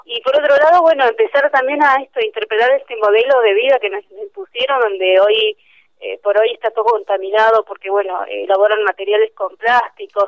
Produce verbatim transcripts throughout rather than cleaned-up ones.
Y por otro lado, bueno, empezar también a esto, interpretar este modelo de vida que nos impusieron, donde hoy, eh, por hoy está todo contaminado porque, bueno, eh, elaboran materiales con plásticos.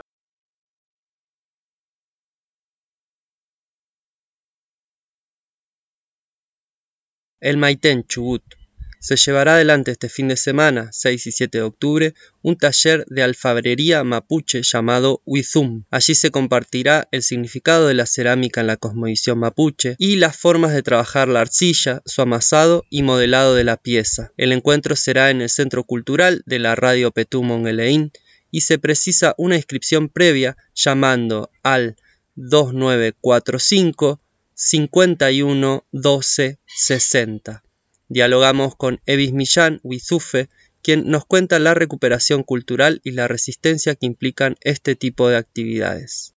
El Maitén Chubut. Se llevará adelante este fin de semana, seis y siete de octubre, un taller de alfarería mapuche llamado Huizum. Allí se compartirá el significado de la cerámica en la cosmovisión mapuche y las formas de trabajar la arcilla, su amasado y modelado de la pieza. El encuentro será en el Centro Cultural de la Radio Petú Mongueleín y se precisa una inscripción previa llamando al dos nueve cuatro cinco, cincuenta y uno, doce, sesenta. Dialogamos con Evis Millán Huizufe, quien nos cuenta la recuperación cultural y la resistencia que implican este tipo de actividades.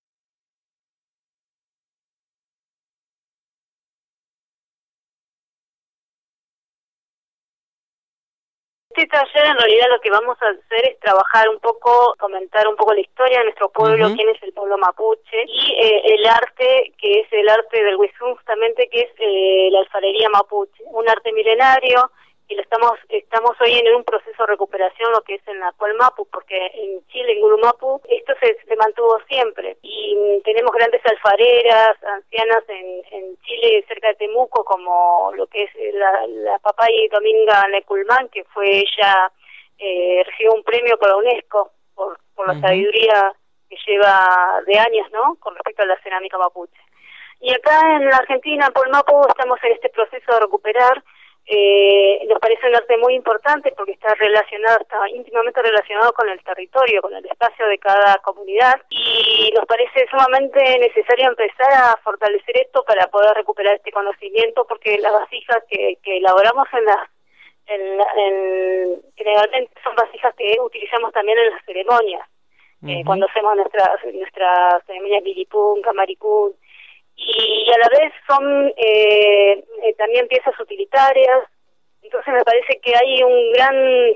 Este taller en realidad lo que vamos a hacer es trabajar un poco, comentar un poco la historia de nuestro pueblo, uh-huh. quién es el pueblo mapuche, y eh, el arte, que es el arte del Huizum, justamente, que es eh, la alfarería mapuche, un arte milenario, y lo estamos estamos hoy en un proceso de recuperación, lo que es en la Mapu, porque en Chile, en Gulumapu, esto se, se mantuvo siempre, y mm, tenemos grandes alfareras, ancianas en, en Chile, cerca de Temuco, como lo que es la, la Papay Dominga Neculmán, que fue ella, eh, recibió un premio por la UNESCO, por, por la uh-huh. sabiduría que lleva de años, ¿no?, con respecto a la cerámica mapuche. Y acá en la Argentina, en Mapu, estamos en este proceso de recuperar. Eh, nos parece un arte muy importante porque está relacionado, está íntimamente relacionado con el territorio, con el espacio de cada comunidad, y nos parece sumamente necesario empezar a fortalecer esto para poder recuperar este conocimiento, porque las vasijas que, que elaboramos en las en, en, generalmente son vasijas que utilizamos también en las ceremonias, uh-huh. eh, cuando hacemos nuestras nuestras ceremonias Lilipún, Camaricún, y a la vez son eh, eh, también piezas utilitarias. Entonces me parece que hay un gran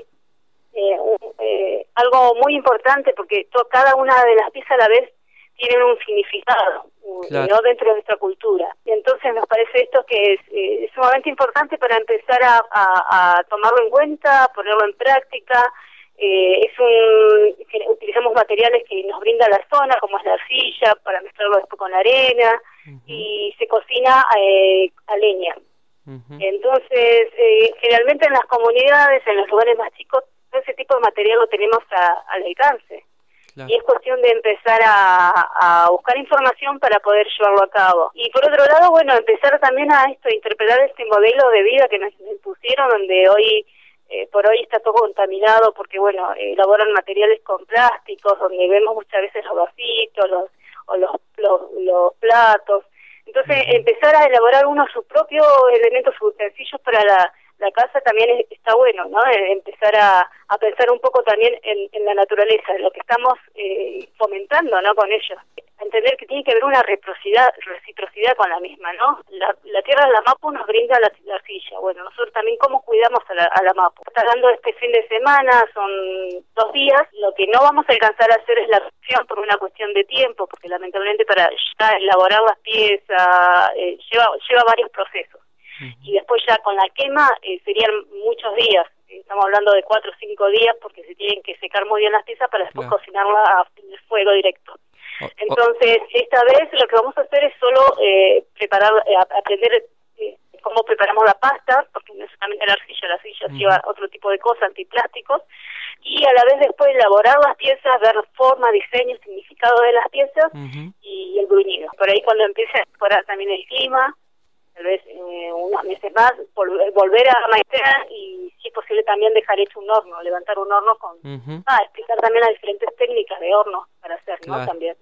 eh, un, eh, algo muy importante, porque to, cada una de las piezas a la vez tienen un significado, claro. ¿no?, dentro de nuestra cultura. Y entonces nos parece esto que es, eh, es sumamente importante para empezar a, a, a tomarlo en cuenta, a ponerlo en práctica. Eh, es un que utilizamos materiales que nos brinda la zona, como es la arcilla, para mezclarlo después con la arena, uh-huh. y se cocina eh, a leña. Uh-huh. Entonces, eh, generalmente en las comunidades, en los lugares más chicos, ese tipo de material lo tenemos a, al alcance. Claro. Y es cuestión de empezar a, a buscar información para poder llevarlo a cabo. Y por otro lado, bueno, empezar también a esto, a interpretar este modelo de vida que nos impusieron, donde hoy Eh, por hoy está todo contaminado porque, bueno, eh, elaboran materiales con plásticos, donde vemos muchas veces los vasitos, los, o los, los, los platos. Entonces, uh-huh. empezar a elaborar uno sus propios elementos, sus utensilios para la, la casa también es, está bueno, ¿no? Eh, empezar a, a pensar un poco también en, en la naturaleza, en lo que estamos eh, fomentando, ¿no?, con ellos. Entender que tiene que haber una reciprocidad, reciprocidad con la misma, ¿no? La, la tierra de la Mapu nos brinda la, la arcilla. Bueno, nosotros también cómo cuidamos a la, a la Mapu. Está dando este fin de semana, son dos días. Lo que no vamos a alcanzar a hacer es la reacción por una cuestión de tiempo, porque lamentablemente para ya elaborar las piezas eh, lleva, lleva varios procesos. Uh-huh. Y después ya con la quema eh, serían muchos días. Estamos hablando de cuatro o cinco días, porque se tienen que secar muy bien las piezas para después claro. cocinarla a fuego directo. Entonces, esta vez lo que vamos a hacer es solo eh, preparar, eh, aprender eh, cómo preparamos la pasta, porque no es solamente la arcilla, la arcilla uh-huh. lleva otro tipo de cosas, antiplásticos, y a la vez después elaborar las piezas, ver forma, diseño, significado de las piezas uh-huh. y el bruñido. Por ahí cuando empiece a mejorar también el clima, tal vez eh, unos meses más, vol- volver a maizar y si es posible también dejar hecho un horno, levantar un horno con... Uh-huh. Ah, explicar también las diferentes técnicas de horno para hacer, claro. ¿no? También.